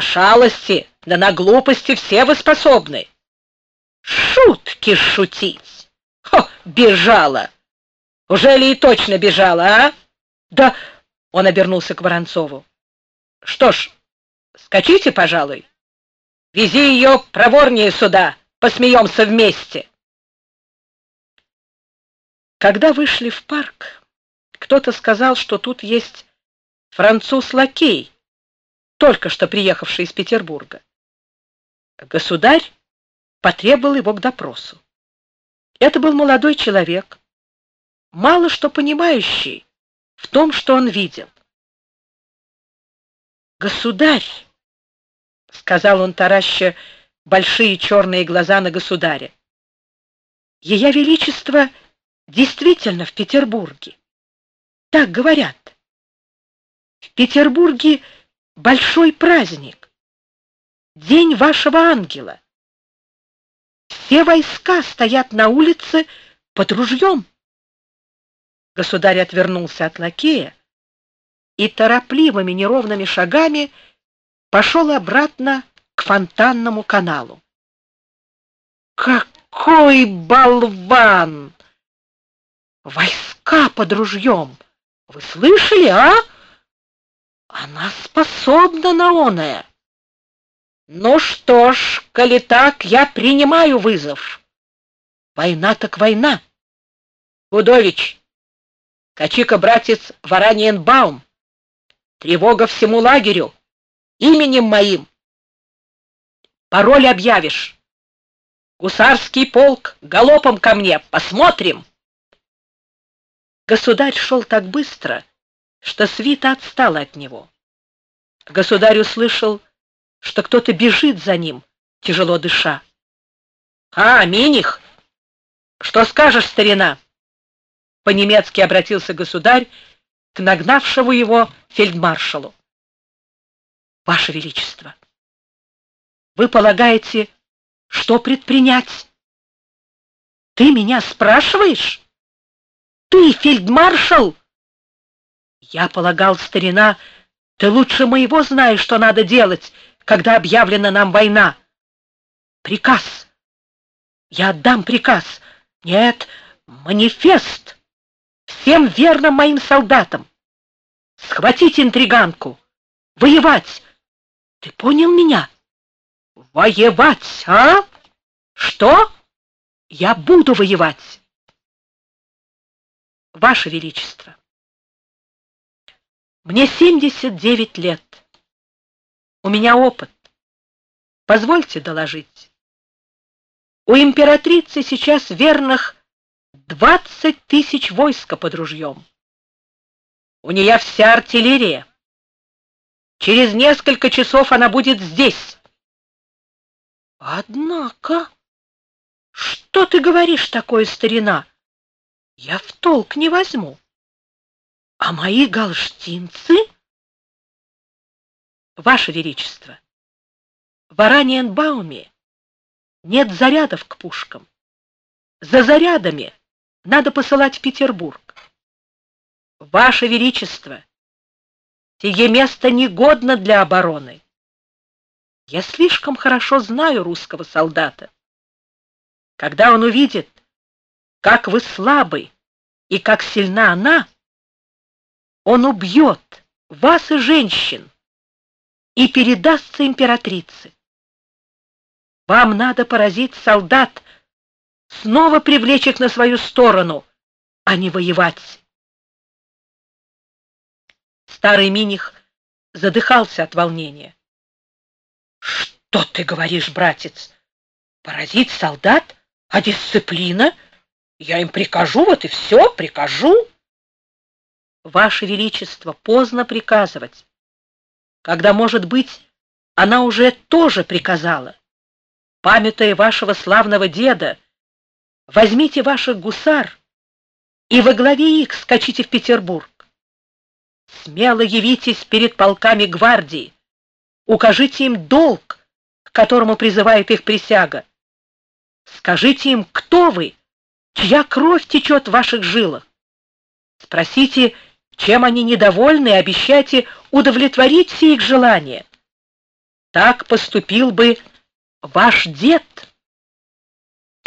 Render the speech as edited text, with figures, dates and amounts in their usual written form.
шалости, да на глупости все вы способны. Шутки шутить. Хо, бежала. Уже ли и точно бежала, а? Да, он обернулся к Воронцову. Что ж, скачите, пожалуй. Вези ее проворнее сюда, посмеемся вместе. Когда вышли в парк, кто-то сказал, что тут есть француз-лакей, только что приехавший из Петербурга. Государь потребовал его к допросу. Это был молодой человек, мало что понимающий в том, что он видел. «Государь», — сказал он, тараща большие черные глаза на государя, — «Ея Величество действительно в Петербурге. Так говорят. В Петербурге большой праздник, День вашего ангела. Все войска стоят на улице под ружьем». Государь отвернулся от лакея и торопливыми неровными шагами пошел обратно к Фонтанному каналу. «Какой болван! Войска под ружьем! Вы слышали, а? Она способна на оное. Ну что ж, коли так, я принимаю вызов. Война так война. Гудович, качи-ка, братец, в Ораниенбаум. Тревога всему лагерю. Именем моим. Пароль объявишь. Гусарский полк галопом ко мне. Посмотрим. Государь шел так быстро, что свита отстала от него. Государь услышал, что кто-то бежит за ним, тяжело дыша. «А, Миних! Что скажешь, старина?» По-немецки обратился государь к нагнавшему его фельдмаршалу. «Ваше Величество, вы полагаете, что предпринять? Ты меня спрашиваешь? Ты фельдмаршал? Я полагал, старина, ты лучше моего знаешь, что надо делать, когда объявлена нам война. Приказ. Я отдам приказ. Нет, манифест. Всем верным моим солдатам. Схватить интриганку. Воевать. Ты понял меня? Воевать, а? Что? Я буду воевать. Ваше Величество, мне 79 лет. У меня опыт. Позвольте доложить. У императрицы сейчас верных 20 тысяч войска под ружьем. У нее вся артиллерия. Через несколько часов она будет здесь. Однако, что ты говоришь такое, старина? Я в толк не возьму. А мои галштинцы? Ваше Величество, в Ораниенбауме нет зарядов к пушкам. За зарядами надо посылать в Петербург. Ваше Величество, сие место негодно для обороны. Я слишком хорошо знаю русского солдата. Когда он увидит, как вы слабы и как сильна она, он убьет вас и женщин и передастся императрице. Вам надо поразить солдат, снова привлечь их на свою сторону, а не воевать. Старый Миних задыхался от волнения. Что ты говоришь, братец? Поразить солдат? А дисциплина? Я им прикажу, вот и все, прикажу. Ваше Величество, поздно приказывать. Когда, может быть, она уже тоже приказала. Памятуя вашего славного деда, возьмите ваших гусар и во главе их скачите в Петербург. Смело явитесь перед полками гвардии, укажите им долг, к которому призывает их присяга. Скажите им, кто вы, чья кровь течет в ваших жилах. Спросите, чем они недовольны, и обещайте удовлетворить все их желания. Так поступил бы ваш дед.